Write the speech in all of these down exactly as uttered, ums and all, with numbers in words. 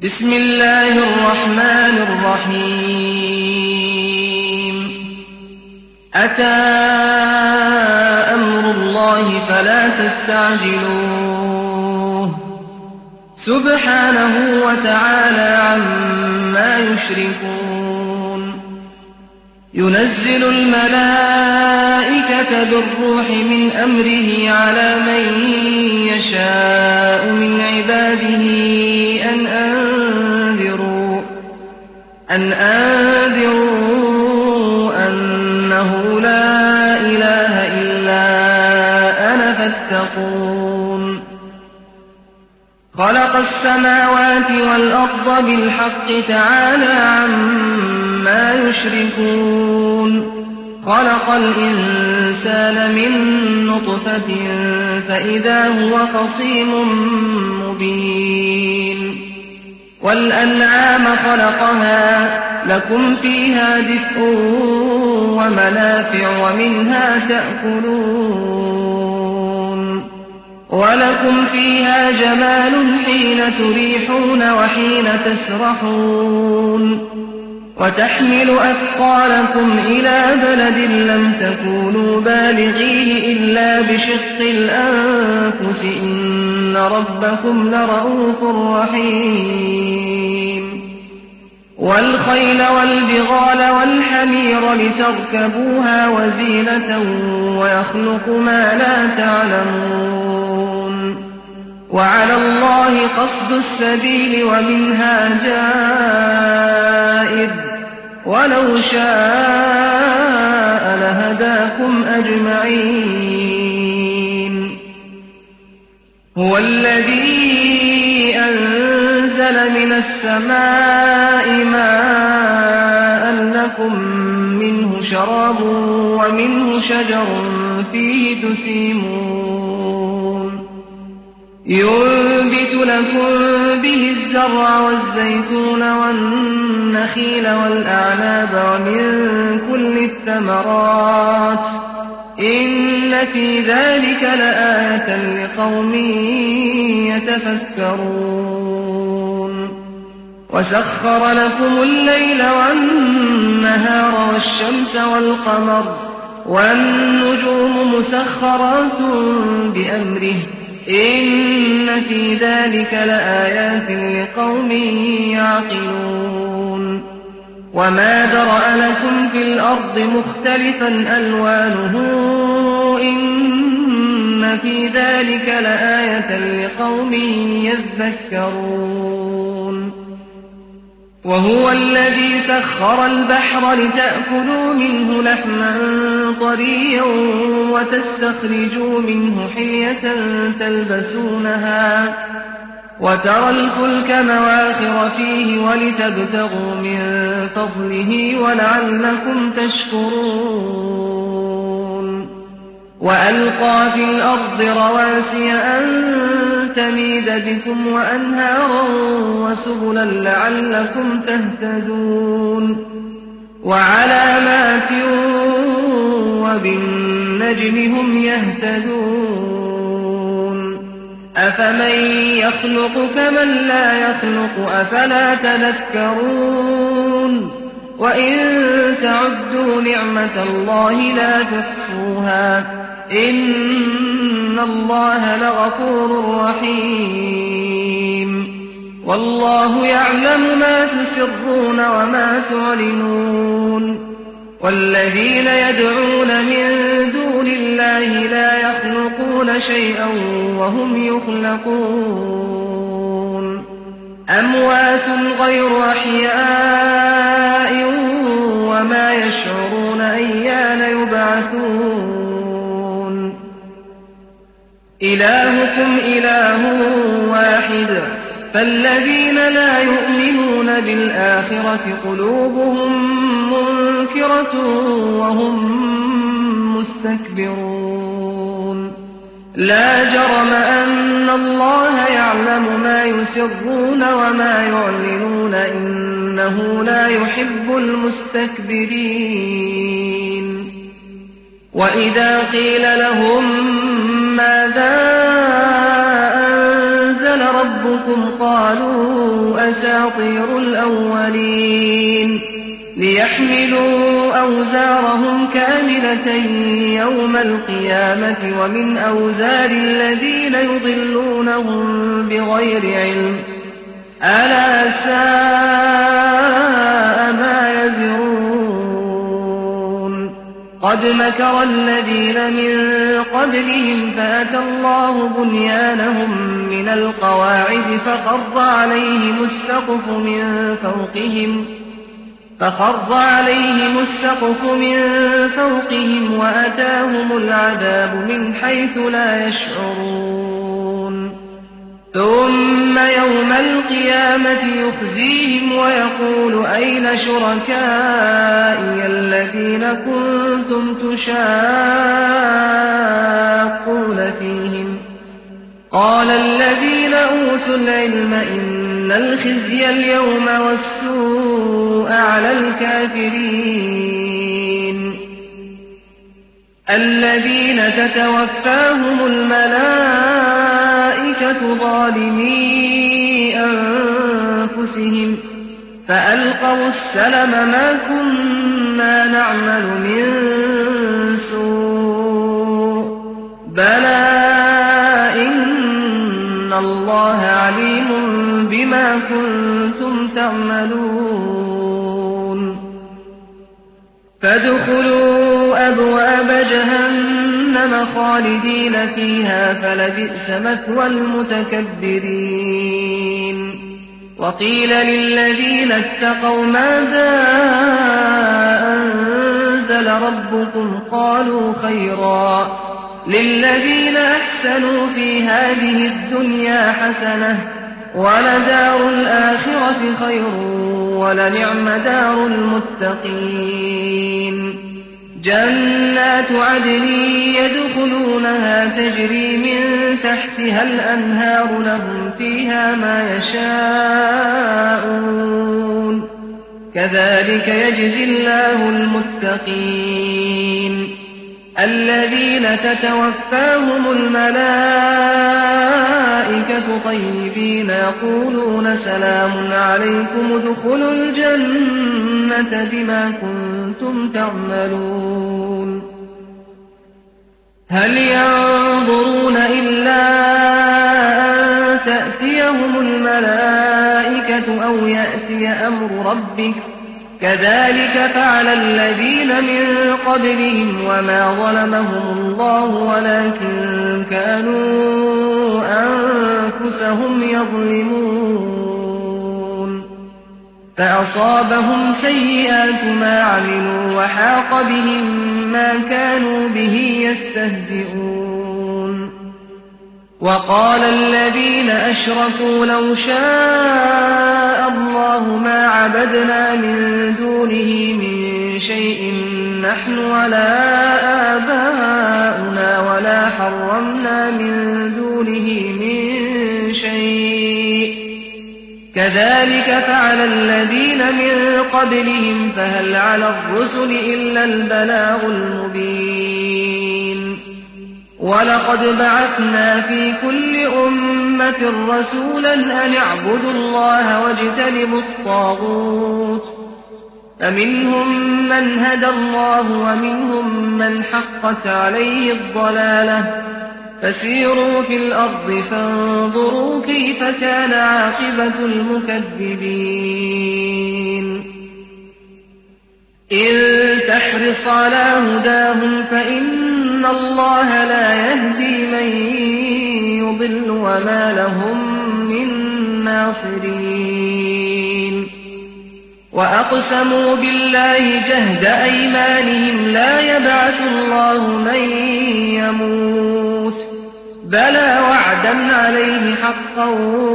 بسم الله الرحمن الرحيم أتى أمر الله فلا تستعجلوه سبحانه وتعالى عما يشركون ينزل الملائكة بالروح من أمره على من يشاء من عباده أن أنذروا أن أنذروا أنه لا إله إلا أنا فاتقون خلق السماوات والأرض بالحق تعالى عما يشركون خلق الإنسان من نطفة فإذا هو خصيم مبين والأنعام خلقها لكم فيها دفء ومنافع ومنها تأكلون ولكم فيها جمال حين تريحون وحين تسرحون وتحمل أثقالكم إلى بلد لم تكونوا بالغيه إلا بشق الأنفس إن ربكم لرءوف رحيم والخيل والبغال والحمير لتركبوها وزينة ويخلق ما لا تعلمون وعلى الله قصد السبيل ومنها جائر ولو شاء لهداكم أجمعين هو الذي أنزل من السماء ماء لكم منه شراب ومنه شجر فيه تسيمون ينبت لكم به الزرع والزيتون والنخيل والأعناب ومن كل الثمرات إن في ذلك لآية لقوم يتفكرون وسخر لكم الليل والنهار والشمس والقمر والنجوم مسخرات بأمره إن في ذلك لآيات لقوم يعقلون وما ذرأ لكم في الأرض مختلفا ألوانه إن في ذلك لآية لقوم يذكرون وهو الذي سخر البحر لتأكلوا منه لحما طريا وتستخرجوا منه حلية تلبسونها وترى الفلك مواخر فيه ولتبتغوا من فضله ولعلكم تشكرون وألقى في الأرض رواسي أن تميد بكم وأنهارا وسبلا لعلكم تهتدون وعلامات وبالنجم هم يهتدون أفمن يخلق كمن لا يخلق أفلا تذكرون وإن تعدوا نعمة الله لا تحصوها إن الله لغفور رحيم والله يعلم ما تسرون وما تعلنون والذين يدعون من دون الله لا يخلقون شيئا وهم يخلقون أموات غير أحياء وما يشعرون أيان يبعثون إلهكم إله واحد فالذين لا يؤمنون بالآخرة قلوبهم منكرة وهم مستكبرون لا جرم أن الله يعلم ما يسرون وما يعلنون إنه لا يحب المستكبرين وإذا قيل لهم ماذا أنزل ربكم ربكم قالوا أساطير الأولين ليحملوا أوزارهم كاملة يوم القيامة ومن أوزار الذين يضلونهم بغير علم ألا ساء ما يزرون قد مكر الذين من قبلهم فأتى الله بنيانهم من القواعد فخر عليهم السقف من فوقهم فخر عليهم السقف من فوقهم وأتاهم العذاب من حيث لا يشعرون ثم يوم القيامة يخزيهم ويقول أين شركائي الذين كنتم تشاقون فيهم قال الذين أوتوا العلم إن الخزي اليوم والسوء على الكافرين الذين تتوفاهم الملائكة ظالمي أنفسهم فألقوا السلم ما كنا نعمل من سوء بلى إن الله عليم بما كنتم تعملون فادخلوا أبواب جهنم خالدين فيها فلبئس مثوى المتكبرين وقيل للذين اتقوا ماذا أنزل ربكم قالوا خيرا للذين أحسنوا في هذه الدنيا حسنة ولدار الآخرة خير ولنعم دار المتقين جنات عدن يدخلونها تجري من تحتها الأنهار لهم فيها ما يشاءون كذلك يجزي الله المتقين الذين تتوفاهم الملائكة طيبين يقولون سلام عليكم ادخلوا الجنة بما كنتم تعملون هل ينظرون إلا أن تأتيهم الملائكة أو يأتي أمر ربك كذلك فعل الذين من قبلهم وما ظلمهم الله ولكن كانوا أنفسهم يظلمون فأصابهم سيئات ما عملوا وحاق بهم ما كانوا به يستهزئون وقال الذين أشركوا لو شاء الله ما عبدنا من دونه من شيء نحن ولا آباؤنا ولا حرمنا من دونه من شيء كذلك فعل الذين من قبلهم فهل على الرسل إلا البلاغ المبين ولقد بعثنا في كل أمة رسولا أن اعبدوا الله واجتنبوا الطاغوت فمنهم من هدى الله ومنهم من حقت عليه الضلالة فسيروا في الأرض فانظروا كيف كان عاقبة المكذبين إن تحرص على هداهم فإن الله لا يهدي من يضل وما لهم من ناصرين وأقسموا بالله جهد أيمانهم لا يبعث الله من يموت بلى وعدا عليه حقا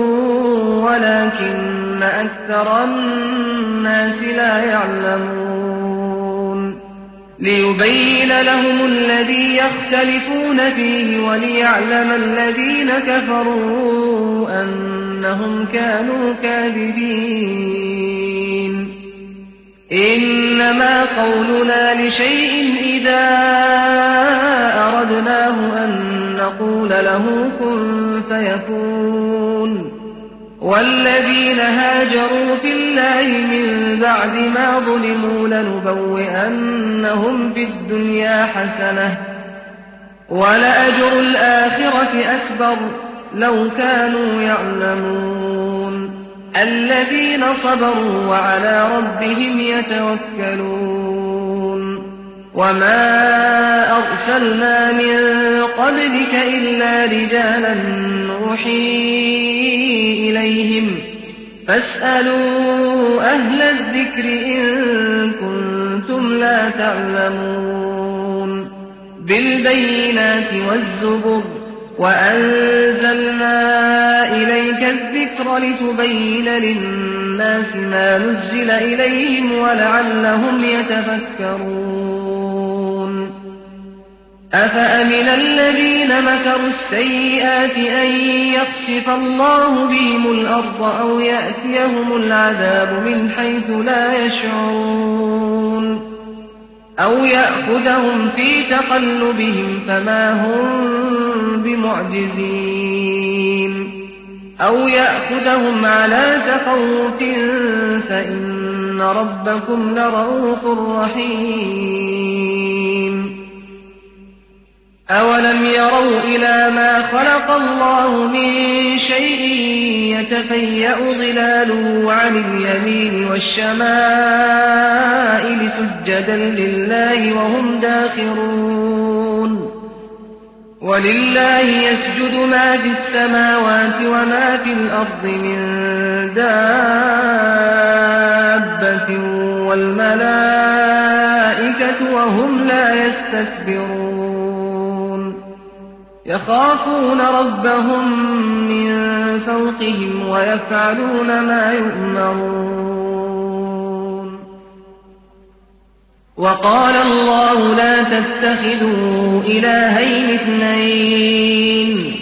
ولكن أكثر الناس لا يعلمون ليبين لهم الذي يختلفون فيه وليعلم الذين كفروا أنهم كانوا كاذبين إنما قولنا لشيء إذا أردناه أن نقول له كن فيكون والذين هاجروا في الله من بعد ما ظلموا لنبوئنهم في الدنيا حسنة ولأجر الآخرة أكبر لو كانوا يعلمون الذين صبروا وعلى ربهم يتوكلون وما أرسلنا من قبلك إلا رجالا نوحي إليهم فاسألوا أهل الذكر إن كنتم لا تعلمون بالبينات والزبر وأنزلنا إليك الذكر لتبين للناس ما نزل إليهم ولعلهم يتفكرون أفأمن الذين مكروا السيئات أن يخسف الله بهم الأرض أو يأتيهم العذاب من حيث لا يشعرون أو يأخذهم في تقلبهم فما هم بمعجزين أو يأخذهم على تخوف فإن ربكم لرءوف رحيم أولم يروا إلى ما خلق الله من شيء يتفيأ ظلاله عن اليمين والشمائل سجدا لله وهم داخرون ولله يسجد ما في السماوات وما في الأرض من دابة والملائكة وهم لا يستكبرون يخافون ربهم من فوقهم ويفعلون ما يؤمرون وقال الله لا تتخذوا إلهين اثنين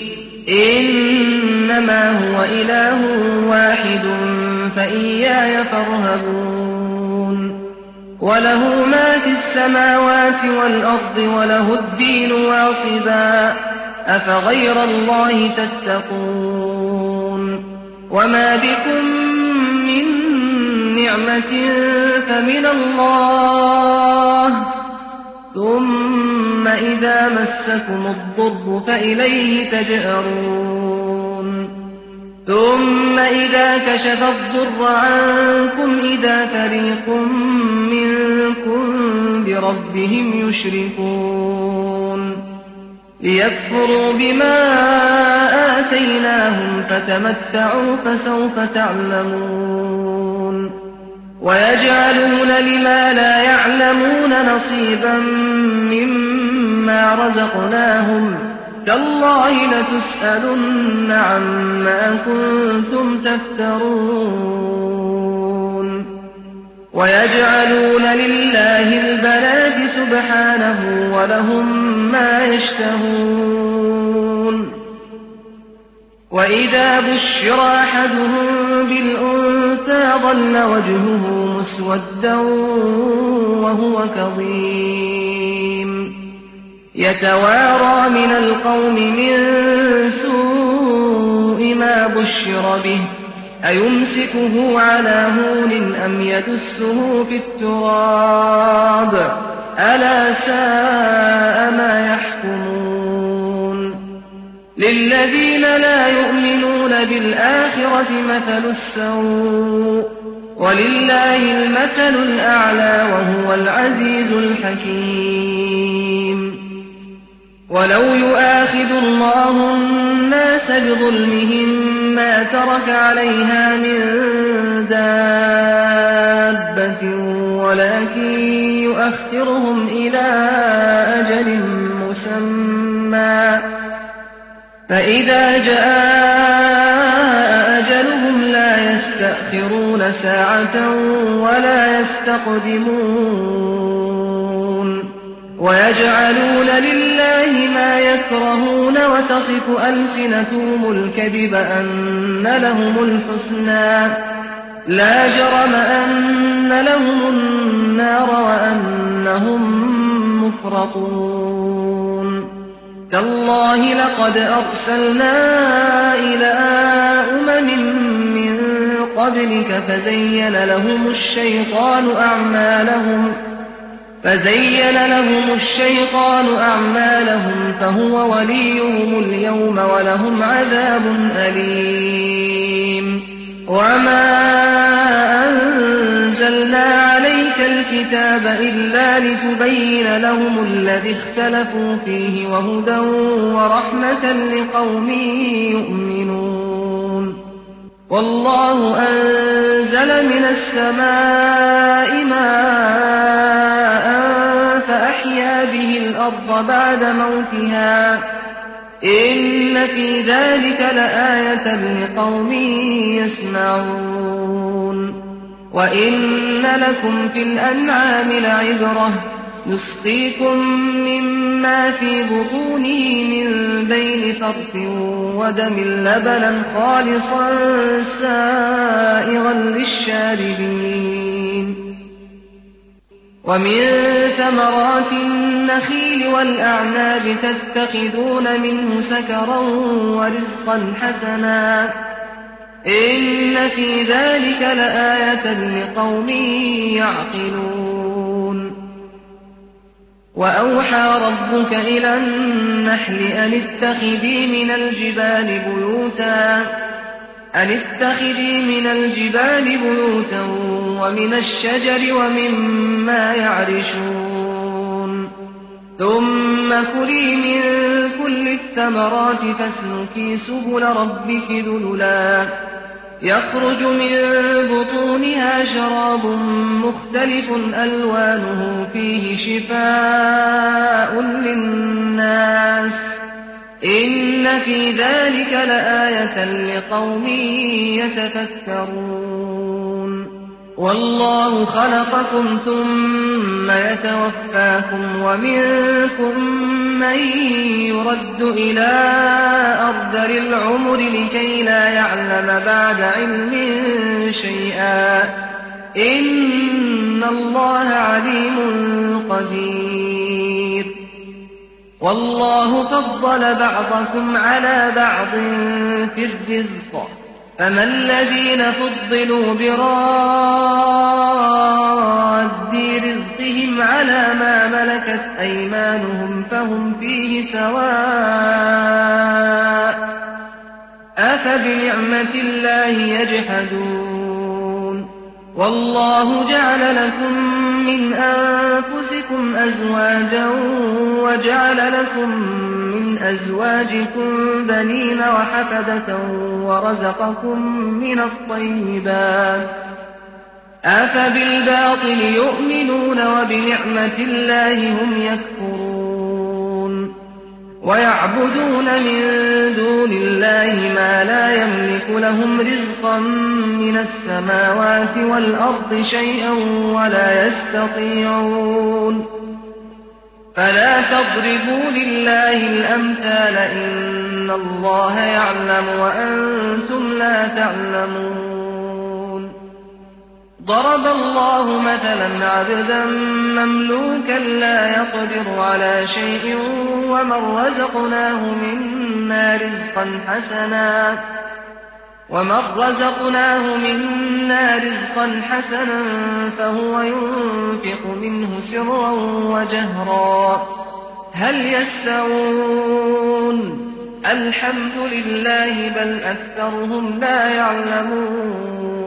إنما هو إله واحد فإياي فارهبون وله ما في السماوات والأرض وله الدين واصبا أفغير الله تتقون وما بكم من نعمة فمن الله ثم إذا مسكم الضر فإليه تجأرون ثم إذا كشف الضر عنكم إذا فريق منكم بربهم يشركون ليكفروا بما آتيناهم فتمتعوا فسوف تعلمون ويجعلون لما لا يعلمون نصيبا مما رزقناهم تالله لتسألن عما كنتم تفترون ويجعلون لله البنات سبحانه ولهم ما يشتهون وإذا بشر أحدهم بالأنثى ظل وجهه مسودا وهو كظيم يتوارى من القوم من سوء ما بشر به أيمسكه على هون أم يدسه في التراب ألا ساء ما يحكمون للذين لا يؤمنون بالآخرة مثل السوء ولله المثل الأعلى وهو العزيز الحكيم ولو يؤاخذ الله الناس بظلمهم ما ترك عليها من دابة ولكن يؤخرهم إلى أجل مسمى فإذا جاء أجلهم لا يستأخرون ساعة ولا يستقدمون ويجعلون لله ما يكرهون وتصف ألسنتهم الكذب أن لهم الحسنى لا جرم أن لهم النار وأنهم مفرطون تالله لقد أرسلنا إلى أمم قبلك فزين لهم الشيطان أعمالهم فزين لهم الشيطان أعمالهم فهو وليهم اليوم ولهم عذاب أليم وما أنزلنا عليك الكتاب إلا لتبين لهم الذي اختلفوا فيه وهدى ورحمة لقوم يؤمنون والله أنزل من السماء ماء فأحيا به الأرض بعد موتها إن في ذلك لآية لقوم يسمعون وإن لكم في الأنعام لعبرة نسقيكم مما في بطونه من بين فرث ودم لبنا خالصا سائغا للشاربين ومن ثمرات النخيل والأعناب تتخذون منه سكرا ورزقا حسنا إن في ذلك لآية لقوم يعقلون وأوحى ربك إلى النحل أن اتخذي من الجبال بيوتا أن اتخذي من الجبال بيوتا ومن الشجر ومما يعرشون ثم كلي من كل الثمرات فاسلكي سبل ربك ذللا يخرج من بطونها شراب مختلف ألوانه فيه شفاء للناس إن في ذلك لآية لقوم يتفكرون والله خلقكم ثم يتوفاكم ومنكم من يرد إلى أرذل العمر لكي لا يعلم بعد علم شيئا إن الله عليم قدير والله فضل بعضكم على بعض في الرزق فما الذين فضلوا براد رزقهم على ما ملكت أيمانهم فهم فيه سواء أفبنعمة الله يجحدون والله جعل لكم من أنفسكم أزواجا وجعل لكم من أزواجكم بنين وحفدة ورزقكم من الطيبات أفبالباطل يؤمنون وبنعمة الله هم يكفرون ويعبدون من دون الله ما لا يملك لهم رزقا من السماوات والأرض شيئا ولا يستطيعون فلا تضربوا لله الأمثال إن الله يعلم وأنتم لا تعلمون ضرب الله مثلا عبدا مملوكا لا يقدر على شيء ومن رزقناه منا رزقا حسنا ومن رزقناه منا رزقا حسنا فهو ينفق منه سرا وجهرا هل يستوون الحمد لله بل أكثرهم لا يعلمون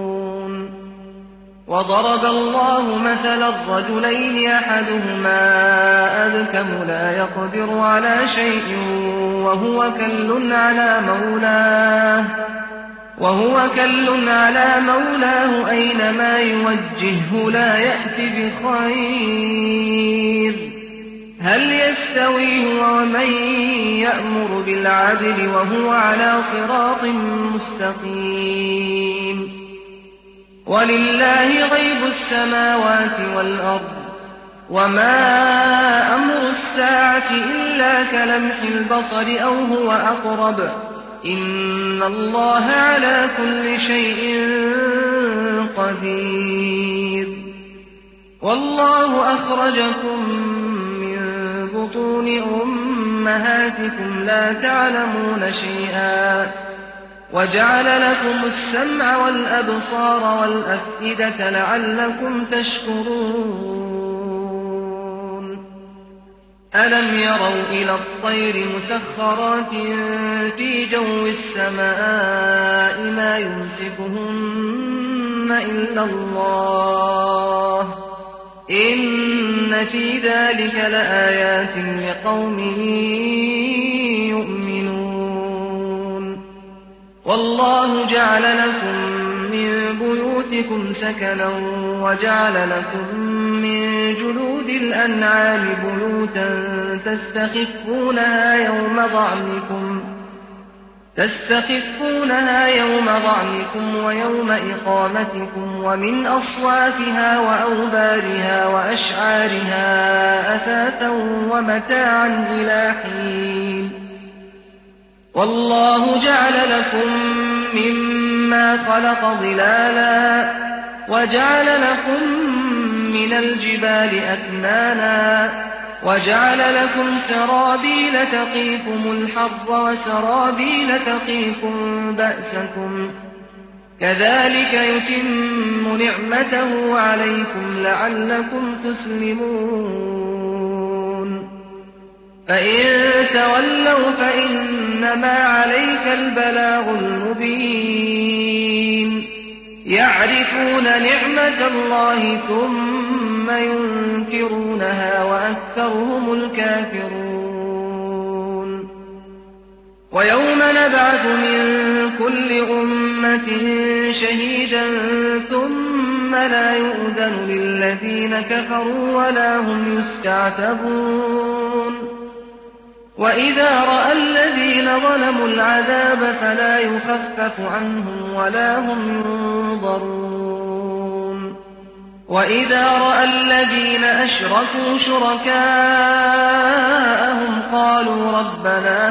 وضرب الله مثلا الرجلين أحدهما أبكم لا يقدر على شيء وهو كل على مولاه وهو كل على مولاه أينما يوجهه لا يأتي بخير هل يستوي هو ومن يأمر بالعدل وهو على صراط مستقيم ولله غيب السماوات والأرض وما أمر الساعة إلا كلمح البصر أو هو أقرب إن الله على كل شيء قدير والله أخرجكم من بطون أمهاتكم لا تعلمون شيئا وجعل لكم السمع والأبصار والأفئدة لعلكم تشكرون ألم يروا إلى الطير مسخرات في جو السماء ما يمسكهن إلا الله إن في ذلك لآيات لقوم يؤمنون والله جعل لكم من بيوتكم سكنا وجعل لكم من جلود الأنعام بيوتا تستخفونها يوم ضعنكم تستخفونها يوم ضعنكم ويوم إقامتكم ومن أصوافها وأوبارها وأشعارها أثاثا ومتاعا إلى حين والله جعل لكم مما خلق ظلالا وجعل لكم من الجبال أكنانا وجعل لكم سرابيل تقيكم الحر وسرابيل تقيكم بأسكم كذلك يتم نعمته عليكم لعلكم تسلمون فإن تولوا فإنما عليك البلاغ المبين يعرفون نعمة الله ثم ينكرونها وأكثرهم الكافرون ويوم نبعث من كل أمة شهيدا ثم لا يؤذن للذين كفروا ولا هم يستعتبون وإذا رأى الذين ظلموا العذاب فلا يخفف عنهم ولا هم ينظرون وإذا رأى الذين أشركوا شركاءهم قالوا ربنا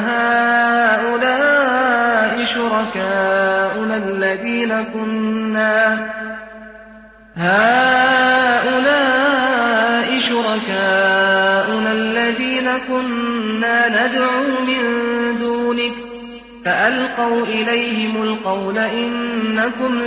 هؤلاء شركاؤنا الذين كنا هؤلاء شركاؤنا الذين كنا ندعو من دونك فألقوا إليهم القول إنكم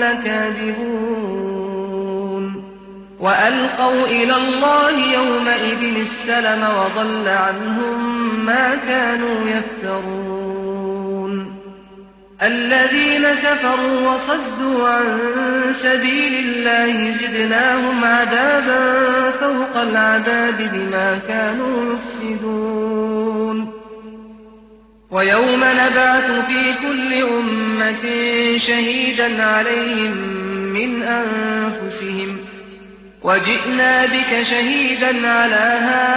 لكاذبون وألقوا إلى الله يومئذ السلم وضل عنهم ما كانوا يفترون الذين كفروا وصدوا عن سبيل الله زدناهم عذابا فوق العذاب بما كانوا يفسدون ويوم نبعث في كل أمة شهيدا عليهم من أنفسهم وجئنا بك شهيدا على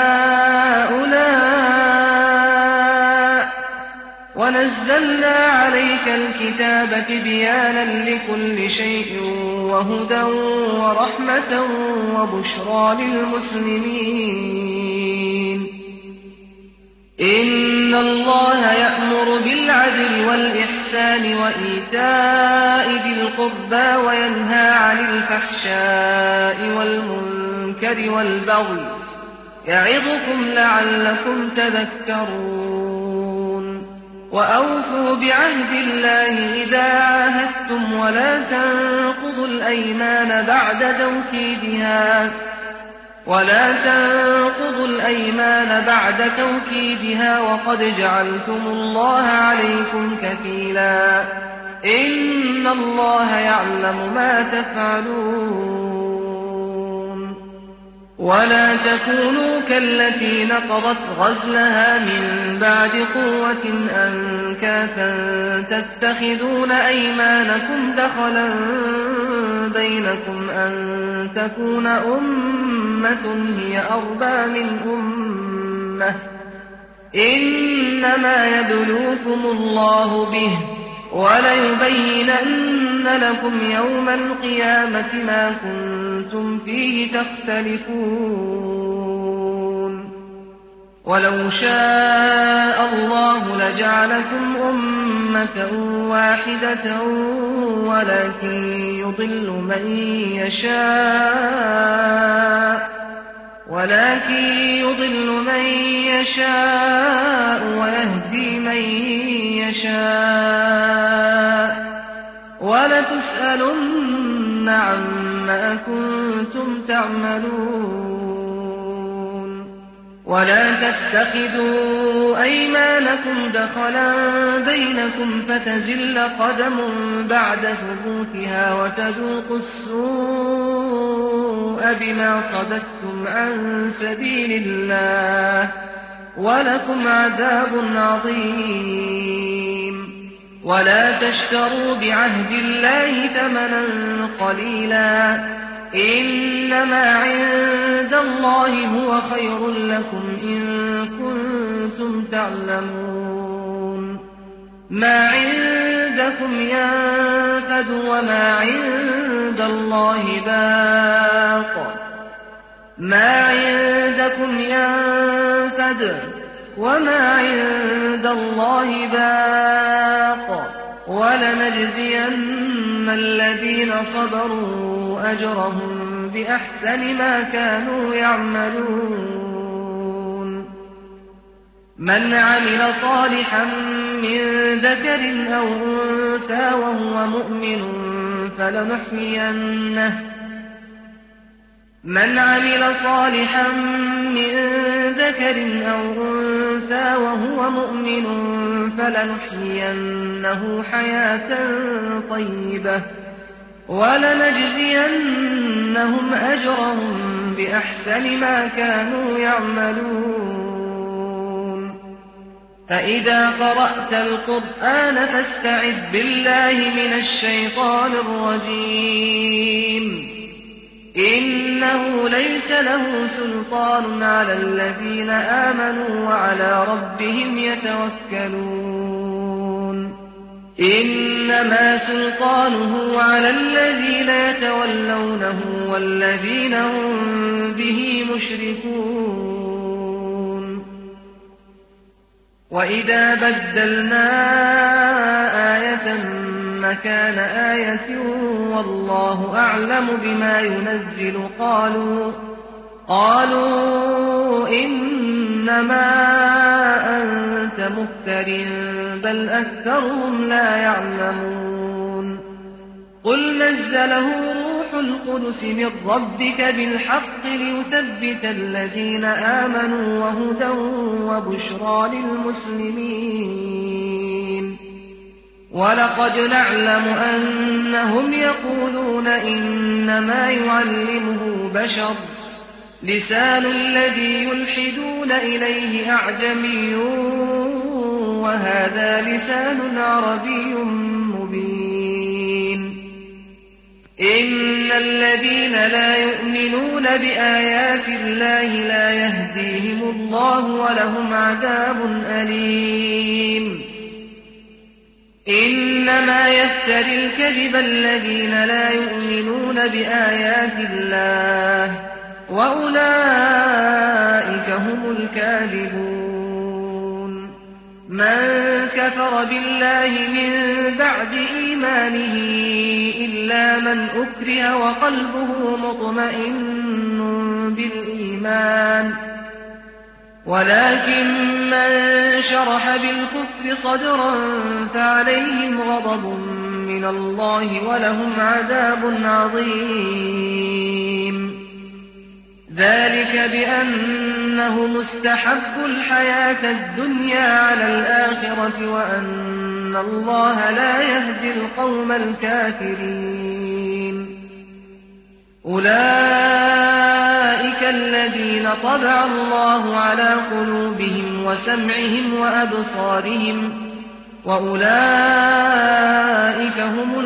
هؤلاء ونزلنا عليك الكتاب تبيانا لكل شيء وهدى ورحمة وبشرى للمسلمين إن الله يأمر بالعدل والإحسان وإيتاء ذي القربى وينهى عن الفحشاء والمنكر والبغي يعظكم لعلكم تذكرون وأوفوا بعهد الله إذا عاهدتم ولا تنقضوا الأيمان بعد توكيدها ولا تنقضوا الأيمان بعد توكيدها وقد جعلتم الله عليكم كفيلا إن الله يعلم ما تفعلون ولا تكونوا كالتي نقضت غزلها من بعد قوة أنكاثا تتخذون أيمانكم دخلا بينكم أن تكون أمة هي أربى من أمة إنما يبلوكم الله به وليبينن لكم يوم القيامة ما كنتم فيه تختلفون ولو شاء الله لجعلكم أمة واحدة ولكن يضل من يشاء ولكن يضل من يشاء ويهدي من يشاء وَلَتُسْأَلُنَّ عَمَّا كُنتُمْ تَعْمَلُونَ وَلَا تَتَّخِذُوا أَيْمَانَكُمْ دَخَلًا بَيْنَكُمْ فَتَزِلَّ قَدَمٌ بَعْدَ ثُبُوتِهَا وَتَذُوقُوا السُّوءَ بِمَا صَدَدتُّمْ عَن سَبِيلِ اللَّهِ وَلَكُمْ عَذَابٌ عَظِيمٌ وَلَا تَشْتَرُوا بِعَهْدِ اللَّهِ ثَمَنًا قَلِيلًا إِنَّمَا عِندَ اللَّهِ هُوَ خَيْرٌ لَّكُمْ إِن كُنتُمْ تعلمون مَا عِندَكُمْ يَنفَدُ وَمَا عِندَ اللَّهِ بَاقٍ مَا عِندَكُمْ يَنفَدُ وَمَا عِندَ اللَّهِ بَاقٍ وَلَنَجْزِيَنَّ الَّذِينَ صَبَرُوا أَجْرَهُم بِأَحْسَنِ مَا كَانُوا يَعْمَلُونَ مَنْ عَمِلَ صَالِحًا مِّن ذَكَرٍ أَوْ أُنثَىٰ وَهُوَ مُؤْمِنٌ فَلَنُحْيِيَنَّهُ من عمل صالحا من ذكر أو أنثى وهو مؤمن فلنحيينه حياة طيبة ولنجزينهم أجرهم بأحسن ما كانوا يعملون فإذا قرأت القرآن فاستعذ بالله من الشيطان الرجيم إنه ليس له سلطان على الذين آمنوا وعلى ربهم يتوكلون إنما سلطانه على الذين يتولونه والذين هم به مشركون وإذا بدلنا آية مكان آية والله أعلم بما ينزل قالوا قالوا إنما أنت مفتر بل أكثرهم لا يعلمون قل نزله روح القدس من ربك بالحق ليثبت الذين آمنوا وهدى وبشرى للمسلمين وَلَقَدْ نَعْلَمُ أَنَّهُمْ يَقُولُونَ إِنَّمَا يُعَلِّمُهُ بَشَرٌ لِّسَانُ الَّذِي يُلْحِدُونَ إِلَيْهِ أَعْجَمِيٌّ وَهَٰذَا لِسَانٌ عَرَبِيٌّ مُّبِينٌ إِنَّ الَّذِينَ لا يُؤْمِنُونَ بِآيَاتِ اللَّهِ لا يهديهم الله ولهم عذاب أليم إنما يفتري الكذب الذين لا يؤمنون بآيات الله وأولئك هم الكاذبون من كفر بالله من بعد إيمانه إلا من أكره وقلبه مطمئن بالإيمان ولكن من شرح بالكفر صدرا فعليهم غضب من الله ولهم عذاب عظيم ذلك بأنه مستحب الحياة الدنيا على الآخرة وأن الله لا يهدي القوم الكافرين أولئك الذين طبع الله على قلوبهم وسمعهم وأبصارهم وأولئك هم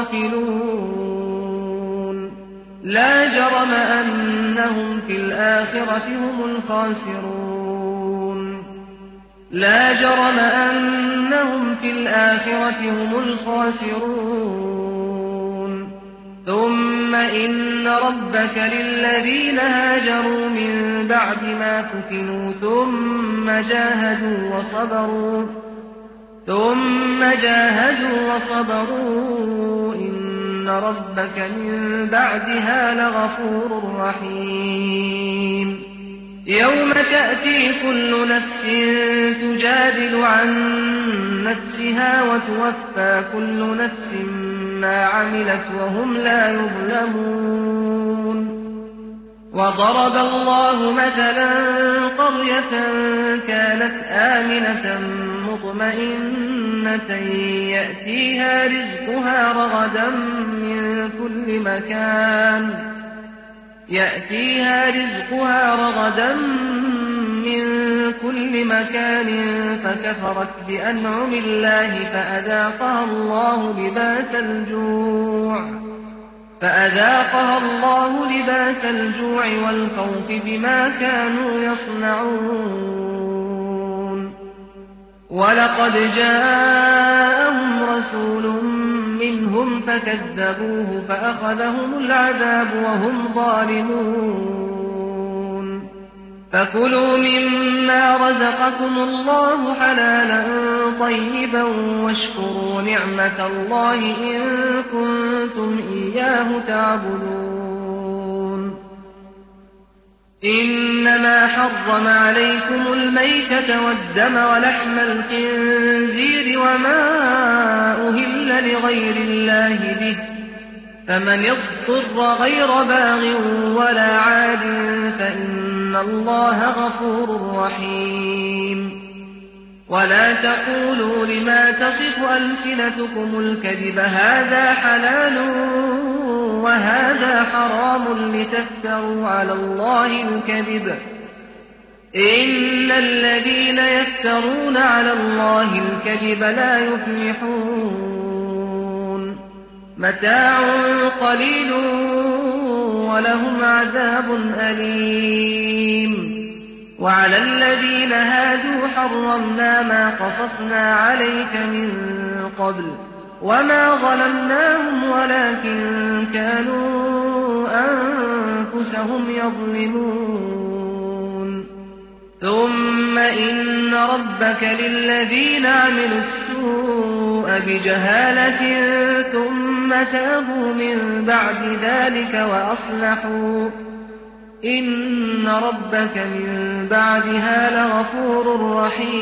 الغافلون لا جرم أنهم في الآخرة هم الخاسرون لا جرم أنهم في الآخرة هم الخاسرون ثم إن ربك للذين هاجروا من بعد ما فتنوا ثم جاهدوا وصبروا ثم جاهدوا وصبروا إن ربك من بعدها لغفور رحيم يوم تأتي كل نفس تجادل عن نفسها وتوفى كل نفس ما عملت وهم لا يظلمون وضرب الله مثلا قرية كانت آمنة مطمئنة يأتيها رزقها رغدا من كل مكان يأتيها رزقها رغدا من كل مكان فكفرت بأنعم الله فأذاقها الله لباس الجوع فأذاقها الله لباس الجوع والخوف بما كانوا يصنعون ولقد جاءهم رسول منهم فكذبوه فأخذهم العذاب وهم ظالمون فكلوا مما رزقكم الله حلالا طيبا واشكروا نعمة الله إن كنتم إياه تعبدون إنما حرم عليكم الميتة والدم ولحم الخنزير وما أهل لغير الله به فمن اضطر غير باغ ولا عاد فإن الله غفور رحيم ولا تقولوا لما تصف ألسنتكم الكذب هذا حلال وهذا حرام لتفتروا على الله الكذب إن الذين يفترون على الله الكذب لا يفلحون متاع قليل ولهم عذاب أليم وعلى الذين هادوا حرمنا ما قصصنا عليك من قبل وما ظلمناهم ولكن كانوا أنفسهم يظلمون ثم إن ربك للذين عملوا السوء بجهالة ثم تابوا من بعد ذلك وأصلحوا إن ربك من بعدها لغفور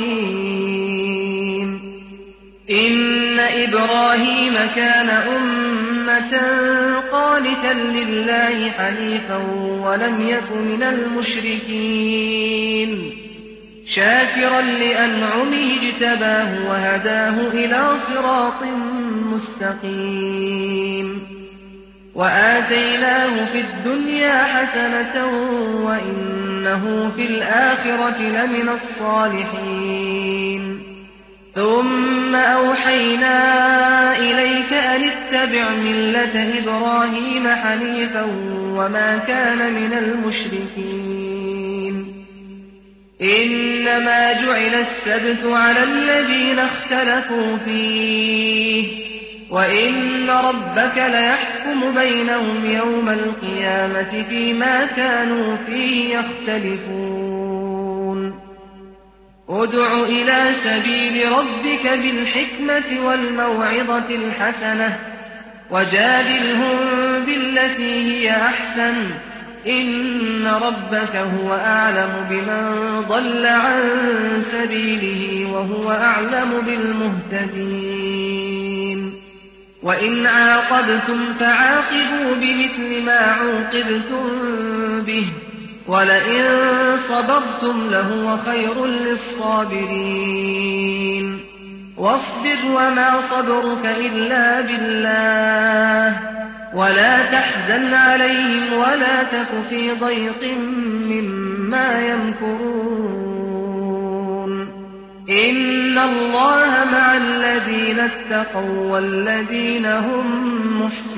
رحيم إن إبراهيم كان أمة قانتا لله حنيفا ولم يك من المشركين شاكرا لأنعمه اجتباه وهداه إلى صراط مستقيم وآتيناه في الدنيا حسنة وإنه في الآخرة لمن الصالحين ثم أوحينا إليك أن اتبع ملة إبراهيم حنيفا وما كان من المشركين إنما جعل السبت على الذين اختلفوا فيه وإن ربك ليحكم بينهم يوم القيامة فيما كانوا فيه يختلفون ادع إلى سبيل ربك بالحكمة والموعظة الحسنة وجادلهم بالتي هي أحسن إن ربك هو أعلم بمن ضل عن سبيله وهو أعلم بالمهتدين وإن عاقبتم فعاقبوا بمثل ما عوقبتم به ولئن صبرتم لهو خير للصابرين واصبر وما صبرك إلا بالله ولا تحزن عليهم ولا تك في ضيق مما يمكرون إن الله مع الذين اتقوا والذين هم محسنون